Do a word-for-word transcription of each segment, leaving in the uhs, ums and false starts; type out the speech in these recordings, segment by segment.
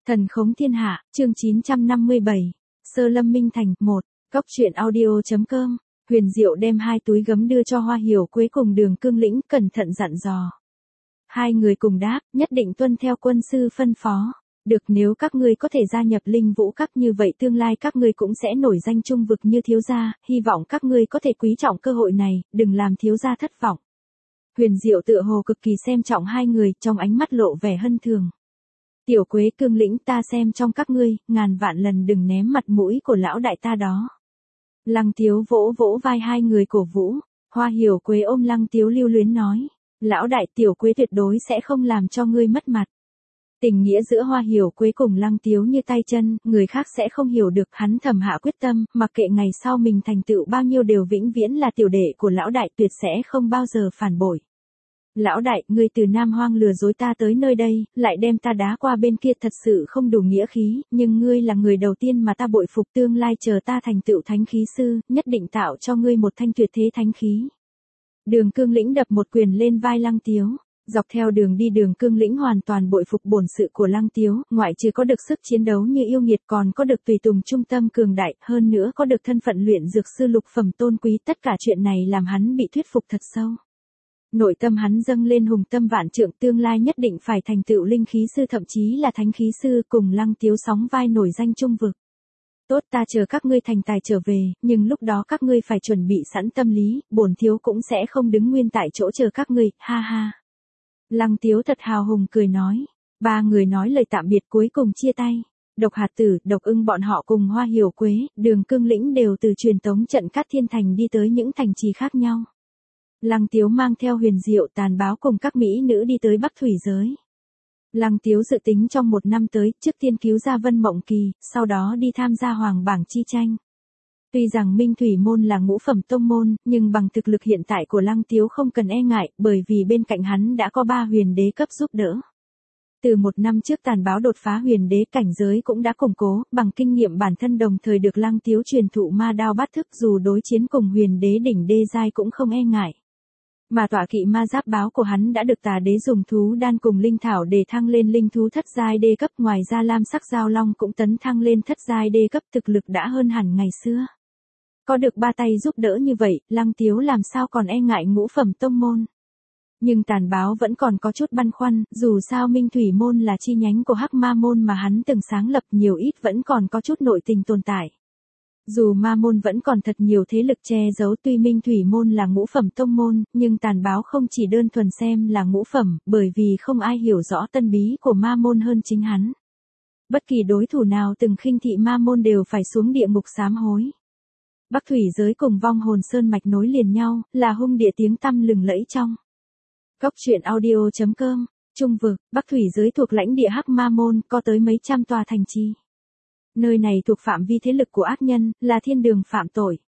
Thần khống thiên hạ, chương chín trăm năm mươi bảy. Sơ Lâm Minh Thành, một. Cóc truyện audio.com. Huyền Diệu đem hai túi gấm đưa cho Hoa Hiểu Quế cùng Đường Cương Lĩnh, cẩn thận dặn dò. Hai người cùng đáp, nhất định tuân theo quân sư phân phó. Được, nếu các ngươi có thể gia nhập Linh Vũ Các như vậy tương lai các ngươi cũng sẽ nổi danh trung vực như thiếu gia, hy vọng các ngươi có thể quý trọng cơ hội này, đừng làm thiếu gia thất vọng. Huyền Diệu tựa hồ cực kỳ xem trọng hai người, trong ánh mắt lộ vẻ hân thường. Tiểu Quế, Cương Lĩnh, ta xem trong các ngươi, ngàn vạn lần đừng ném mặt mũi của lão đại ta đó. Lăng Tiếu vỗ vỗ vai hai người cổ vũ. Hoa Hiểu Quế ôm Lăng Tiếu lưu luyến nói, lão đại, Tiểu Quế tuyệt đối sẽ không làm cho ngươi mất mặt. Tình nghĩa giữa Hoa Hiểu Quế cùng Lăng Tiếu như tay chân, người khác sẽ không hiểu được. Hắn thầm hạ quyết tâm, mặc kệ ngày sau mình thành tựu bao nhiêu đều vĩnh viễn là tiểu đệ của lão đại, tuyệt sẽ không bao giờ phản bội. Lão đại, ngươi từ Nam Hoang lừa dối ta tới nơi đây, lại đem ta đá qua bên kia, thật sự không đủ nghĩa khí, nhưng ngươi là người đầu tiên mà ta bội phục, tương lai chờ ta thành tựu thánh khí sư, nhất định tạo cho ngươi một thanh tuyệt thế thánh khí. Đường Cương Lĩnh đập một quyền lên vai Lăng Tiếu. Dọc theo đường đi Đường Cương Lĩnh hoàn toàn bội phục bổn sự của Lăng Tiếu, ngoại trừ có được sức chiến đấu như yêu nghiệt còn có được tùy tùng trung tâm cường đại, hơn nữa có được thân phận luyện dược sư lục phẩm tôn quý, tất cả chuyện này làm hắn bị thuyết phục thật sâu. Nội tâm hắn dâng lên hùng tâm vạn trượng, tương lai nhất định phải thành tựu linh khí sư, thậm chí là thánh khí sư, cùng Lăng Tiếu sóng vai nổi danh trung vực. Tốt, ta chờ các ngươi thành tài trở về, nhưng lúc đó các ngươi phải chuẩn bị sẵn tâm lý, bổn thiếu cũng sẽ không đứng nguyên tại chỗ chờ các ngươi, ha ha. Lăng Tiếu thật hào hùng cười nói. Ba người nói lời tạm biệt cuối cùng chia tay. Độc Hạt Tử, Độc Ưng bọn họ cùng Hoa Hiểu Quế, Đường Cương Lĩnh đều từ truyền tống trận Cát Thiên Thành đi tới những thành trì khác nhau. Lăng Tiếu mang theo Huyền Diệu, Tàn Báo cùng các mỹ nữ đi tới Bắc Thủy giới. Lăng Tiếu dự tính trong một năm tới, trước tiên cứu ra Vân Mộng Kỳ, sau đó đi tham gia Hoàng bảng chi tranh. Tuy rằng Minh Thủy môn là ngũ phẩm tông môn, nhưng bằng thực lực hiện tại của Lăng Tiếu không cần e ngại, bởi vì bên cạnh hắn đã có ba huyền đế cấp giúp đỡ. Từ một năm trước Tàn Báo đột phá huyền đế cảnh giới cũng đã củng cố, bằng kinh nghiệm bản thân đồng thời được Lăng Tiếu truyền thụ ma đao bát thức, dù đối chiến cùng huyền đế đỉnh đê giai cũng không e ngại. Mà tọa kỵ ma giáp báo của hắn đã được Tà đế dùng thú đan cùng linh thảo để thăng lên linh thú thất giai đê cấp, ngoài ra lam sắc giao long cũng tấn thăng lên thất giai đê cấp, thực lực đã hơn hẳn ngày xưa. Có được ba tay giúp đỡ như vậy, Lăng Tiếu làm sao còn e ngại ngũ phẩm tông môn. Nhưng Tàn Báo vẫn còn có chút băn khoăn, dù sao Minh Thủy môn là chi nhánh của Hắc Ma môn mà hắn từng sáng lập, nhiều ít vẫn còn có chút nội tình tồn tại. Dù Ma môn vẫn còn thật nhiều thế lực che giấu, tuy Minh Thủy môn là ngũ phẩm tông môn, nhưng Tàn Báo không chỉ đơn thuần xem là ngũ phẩm, bởi vì không ai hiểu rõ tân bí của Ma môn hơn chính hắn. Bất kỳ đối thủ nào từng khinh thị Ma môn đều phải xuống địa ngục sám hối. Bắc Thủy giới cùng Vong Hồn Sơn mạch nối liền nhau, là hung địa tiếng tăm lừng lẫy trong. Cóc truyện audio.com. Trung vực, Bắc Thủy giới thuộc lãnh địa Hắc Ma môn, có tới mấy trăm tòa thành trì. Nơi này thuộc phạm vi thế lực của ác nhân, là thiên đường phạm tội.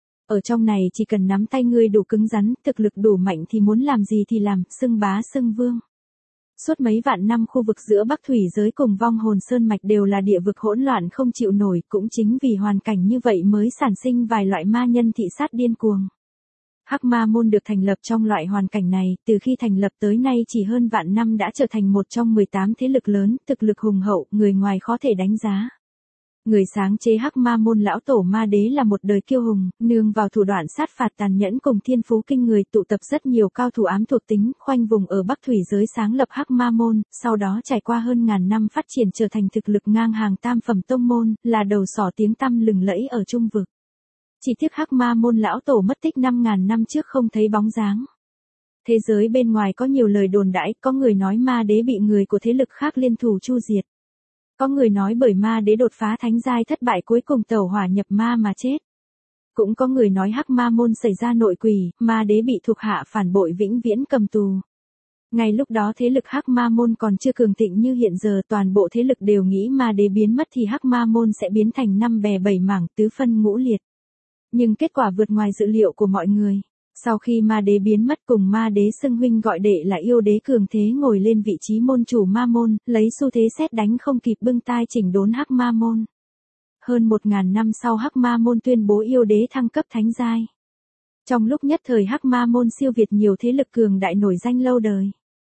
Ở trong này chỉ cần nắm tay ngươi đủ cứng rắn, thực lực đủ mạnh thì muốn làm gì thì làm, xưng bá xưng vương. Suốt mấy vạn năm khu vực giữa Bắc Thủy giới cùng Vong Hồn Sơn mạch đều là địa vực hỗn loạn không chịu nổi, cũng chính vì hoàn cảnh như vậy mới sản sinh vài loại ma nhân thị sát điên cuồng. Hắc Ma môn được thành lập trong loại hoàn cảnh này, từ khi thành lập tới nay chỉ hơn vạn năm đã trở thành một trong mười tám thế lực lớn, thực lực hùng hậu, người ngoài khó thể đánh giá. Người sáng chế Hắc Ma môn lão tổ Ma đế là một đời kiêu hùng, nương vào thủ đoạn sát phạt tàn nhẫn cùng thiên phú kinh người, tụ tập rất nhiều cao thủ ám thuộc tính, khoanh vùng ở Bắc Thủy giới sáng lập Hắc Ma môn, sau đó trải qua hơn ngàn năm phát triển trở thành thực lực ngang hàng tam phẩm tông môn, là đầu sỏ tiếng tăm lừng lẫy ở trung vực. Chỉ tiếc Hắc Ma môn lão tổ mất tích năm ngàn năm trước không thấy bóng dáng. Thế giới bên ngoài có nhiều lời đồn đãi, có người nói Ma đế bị người của thế lực khác liên thủ chu diệt. Có người nói bởi Ma đế đột phá thánh giai thất bại cuối cùng tẩu hỏa nhập ma mà chết. Cũng có người nói Hắc Ma môn xảy ra nội quỷ, Ma đế bị thuộc hạ phản bội vĩnh viễn cầm tù. Ngay lúc đó thế lực Hắc Ma môn còn chưa cường thịnh như hiện giờ, toàn bộ thế lực đều nghĩ Ma đế biến mất thì Hắc Ma môn sẽ biến thành năm bè bảy mảng, tứ phân ngũ liệt. Nhưng kết quả vượt ngoài dự liệu của mọi người. Sau khi Ma đế biến mất cùng Ma đế xưng huynh gọi đệ là yêu đế cường thế ngồi lên vị trí môn chủ Ma môn, lấy xu thế sét đánh không kịp bưng tai chỉnh đốn Hắc Ma môn. Hơn một ngàn năm sau Hắc Ma môn tuyên bố yêu đế thăng cấp thánh giai. Trong lúc nhất thời Hắc Ma môn siêu việt nhiều thế lực cường đại nổi danh lâu đời.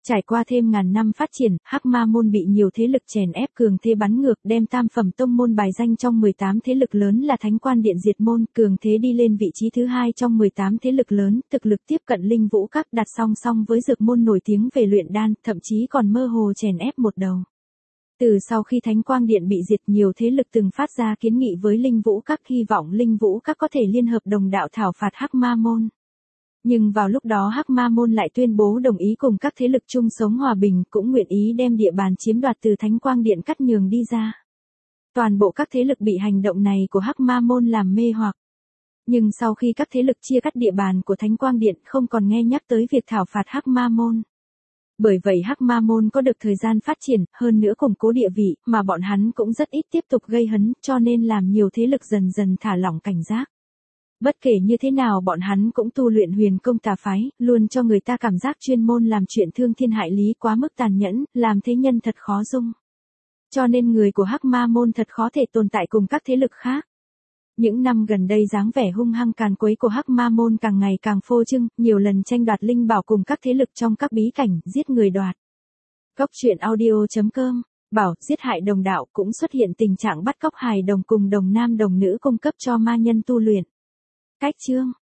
Trải qua thêm ngàn năm phát triển, Hắc Ma môn bị nhiều thế lực chèn ép cường thế bắn ngược, đem tam phẩm tông môn bài danh trong mười tám thế lực lớn là Thánh Quan Điện diệt môn, cường thế đi lên vị trí thứ hai trong mười tám thế lực lớn, thực lực tiếp cận Linh Vũ Các, đặt song song với Dược môn nổi tiếng về luyện đan, thậm chí còn mơ hồ chèn ép một đầu. Từ sau khi Thánh Quang Điện bị diệt, nhiều thế lực từng phát ra kiến nghị với Linh Vũ Các, hy vọng Linh Vũ Các có thể liên hợp đồng đạo thảo phạt Hắc Ma môn. Nhưng vào lúc đó Hắc Ma môn lại tuyên bố đồng ý cùng các thế lực chung sống hòa bình, cũng nguyện ý đem địa bàn chiếm đoạt từ Thánh Quang Điện cắt nhường đi ra. Toàn bộ các thế lực bị hành động này của Hắc Ma môn làm mê hoặc. Nhưng sau khi các thế lực chia cắt địa bàn của Thánh Quang Điện, không còn nghe nhắc tới việc thảo phạt Hắc Ma môn. Bởi vậy Hắc Ma môn có được thời gian phát triển, hơn nữa củng cố địa vị, mà bọn hắn cũng rất ít tiếp tục gây hấn, cho nên làm nhiều thế lực dần dần thả lỏng cảnh giác. Bất kể như thế nào bọn hắn cũng tu luyện huyền công tà phái, luôn cho người ta cảm giác chuyên môn làm chuyện thương thiên hại lý, quá mức tàn nhẫn, làm thế nhân thật khó dung. Cho nên người của Hắc Ma môn thật khó thể tồn tại cùng các thế lực khác. Những năm gần đây dáng vẻ hung hăng càn quấy của Hắc Ma môn càng ngày càng phô trương, nhiều lần tranh đoạt linh bảo cùng các thế lực trong các bí cảnh, giết người đoạt. Cốc truyện audio chấm com, bảo, giết hại đồng đạo, cũng xuất hiện tình trạng bắt cóc hài đồng cùng đồng nam đồng nữ cung cấp cho ma nhân tu luyện. Cách chương